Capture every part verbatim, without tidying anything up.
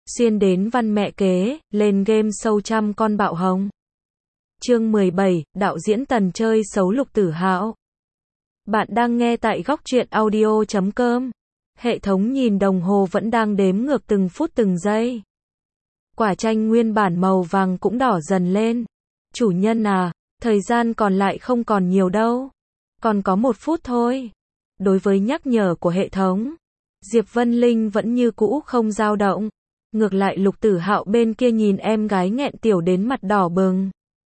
xuyên đến văn mẹ kế, lên game sâu trăm con bạo hồng. Chương mười bảy, đạo diễn Tần chơi xấu Lục Tử Hạo. Bạn đang nghe tại góc truyện audio chấm com. Hệ thống nhìn đồng hồ vẫn đang đếm ngược từng phút từng giây. Quả chanh nguyên bản màu vàng cũng đỏ dần lên. Chủ nhân à, thời gian còn lại không còn nhiều đâu. Còn có một phút thôi. Đối với nhắc nhở của hệ thống, Diệp Vân Linh vẫn như cũ không dao động. Ngược lại Lục Tử Hạo bên kia nhìn em gái nghẹn tiểu đến mặt đỏ bừng.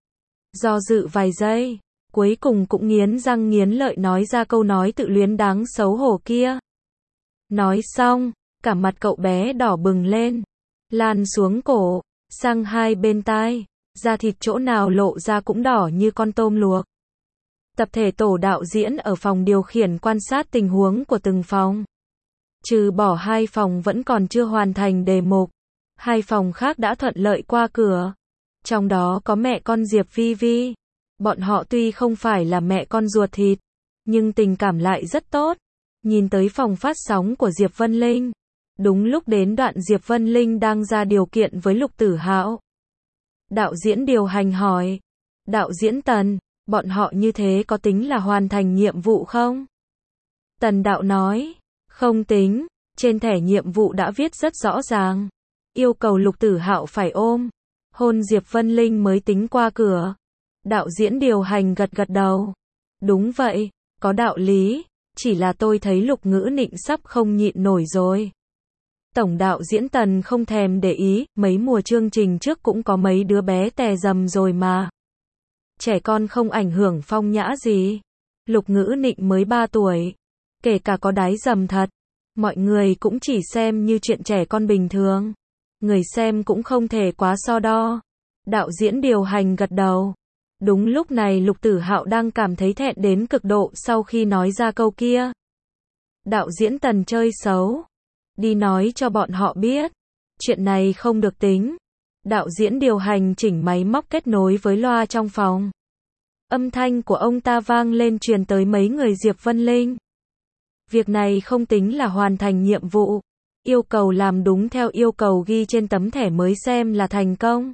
Do dự vài giây, cuối cùng cũng nghiến răng nghiến lợi nói ra câu nói tự luyến đáng xấu hổ kia. Nói xong, cả mặt cậu bé đỏ bừng lên, lan xuống cổ, sang hai bên tai, da thịt chỗ nào lộ ra cũng đỏ như con tôm luộc. Tập thể tổ đạo diễn ở phòng điều khiển quan sát tình huống của từng phòng. Trừ bỏ hai phòng vẫn còn chưa hoàn thành đề mục, hai phòng khác đã thuận lợi qua cửa. Trong đó có mẹ con Diệp Vi Vi. Bọn họ tuy không phải là mẹ con ruột thịt, nhưng tình cảm lại rất tốt. Nhìn tới phòng phát sóng của Diệp Vân Linh. Đúng lúc đến đoạn Diệp Vân Linh đang ra điều kiện với Lục Tử Hạo. Đạo diễn điều hành hỏi. Đạo diễn Tần, bọn họ như thế có tính là hoàn thành nhiệm vụ không? Tần đạo nói. Không tính, trên thẻ nhiệm vụ đã viết rất rõ ràng. Yêu cầu Lục Tử Hạo phải ôm, hôn Diệp Vân Linh mới tính qua cửa. Đạo diễn điều hành gật gật đầu. Đúng vậy, có đạo lý, chỉ là tôi thấy Lục Ngữ Nịnh sắp không nhịn nổi rồi. Tổng đạo diễn Tần không thèm để ý, mấy mùa chương trình trước cũng có mấy đứa bé tè dầm rồi mà. Trẻ con không ảnh hưởng phong nhã gì. Lục Ngữ Nịnh mới ba tuổi, kể cả có đái dầm thật, mọi người cũng chỉ xem như chuyện trẻ con bình thường. Người xem cũng không thể quá so đo. Đạo diễn điều hành gật đầu. Đúng lúc này Lục Tử Hạo đang cảm thấy thẹn đến cực độ sau khi nói ra câu kia. Đạo diễn Tần chơi xấu. Đi nói cho bọn họ biết. Chuyện này không được tính. Đạo diễn điều hành chỉnh máy móc kết nối với loa trong phòng. Âm thanh của ông ta vang lên truyền tới mấy người Diệp Vân Linh. Việc này không tính là hoàn thành nhiệm vụ. Yêu cầu làm đúng theo yêu cầu ghi trên tấm thẻ mới xem là thành công.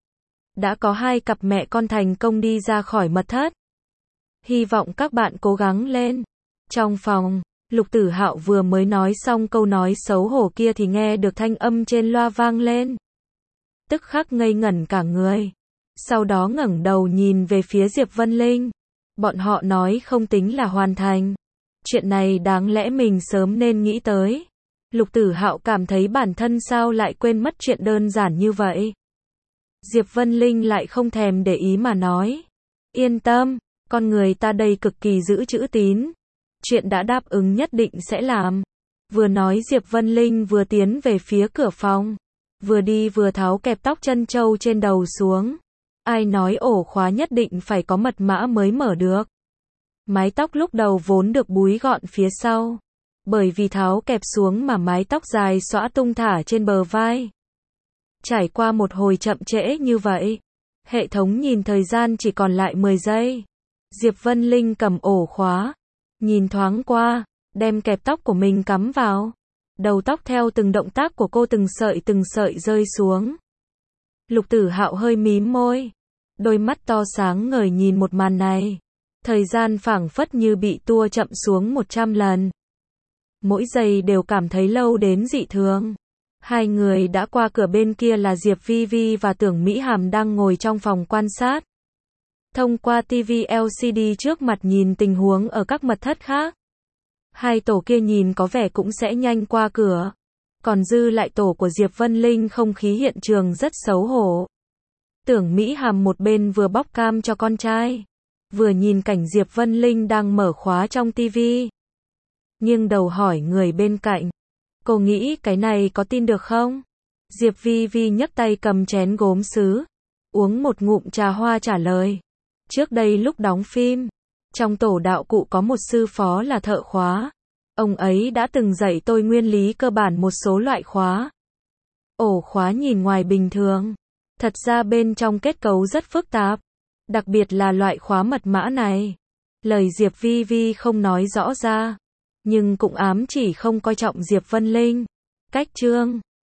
Đã có hai cặp mẹ con thành công đi ra khỏi mật thất. Hy vọng các bạn cố gắng lên. Trong phòng, Lục Tử Hạo vừa mới nói xong câu nói xấu hổ kia thì nghe được thanh âm trên loa vang lên. Tức khắc ngây ngẩn cả người. Sau đó ngẩng đầu nhìn về phía Diệp Vân Linh. Bọn họ nói không tính là hoàn thành. Chuyện này đáng lẽ mình sớm nên nghĩ tới. Lục Tử Hạo cảm thấy bản thân sao lại quên mất chuyện đơn giản như vậy. Diệp Vân Linh lại không thèm để ý mà nói. Yên tâm, con người ta đây cực kỳ giữ chữ tín. Chuyện đã đáp ứng nhất định sẽ làm. Vừa nói Diệp Vân Linh vừa tiến về phía cửa phòng. Vừa đi vừa tháo kẹp tóc chân châu trên đầu xuống. Ai nói ổ khóa nhất định phải có mật mã mới mở được. Mái tóc lúc đầu vốn được búi gọn phía sau. Bởi vì tháo kẹp xuống mà mái tóc dài xõa tung thả trên bờ vai. Trải qua một hồi chậm trễ như vậy, hệ thống nhìn thời gian chỉ còn lại mười giây. Diệp Vân Linh cầm ổ khóa, nhìn thoáng qua, đem kẹp tóc của mình cắm vào. Đầu tóc theo từng động tác của cô từng sợi từng sợi rơi xuống. Lục Tử Hạo hơi mím môi, đôi mắt to sáng ngời nhìn một màn này. Thời gian phảng phất như bị tua chậm xuống một trăm lần. Mỗi giây đều cảm thấy lâu đến dị thường. Hai người đã qua cửa bên kia là Diệp Vi Vi và Tưởng Mỹ Hàm đang ngồi trong phòng quan sát. Thông qua ti vi lờ xê đê trước mặt nhìn tình huống ở các mật thất khác. Hai tổ kia nhìn có vẻ cũng sẽ nhanh qua cửa. Còn dư lại tổ của Diệp Vân Linh không khí hiện trường rất xấu hổ. Tưởng Mỹ Hàm một bên vừa bóc cam cho con trai, vừa nhìn cảnh Diệp Vân Linh đang mở khóa trong tivi. Nhưng đầu hỏi người bên cạnh. Cô nghĩ cái này có tin được không? Diệp Vi Vi nhấc tay cầm chén gốm sứ, uống một ngụm trà hoa trả lời. Trước đây lúc đóng phim, trong tổ đạo cụ có một sư phó là thợ khóa. Ông ấy đã từng dạy tôi nguyên lý cơ bản một số loại khóa. Ổ khóa nhìn ngoài bình thường, thật ra bên trong kết cấu rất phức tạp. Đặc biệt là loại khóa mật mã này. Lời Diệp Vi Vi không nói rõ ra, nhưng cũng ám chỉ không coi trọng Diệp Vân Linh. Cách chương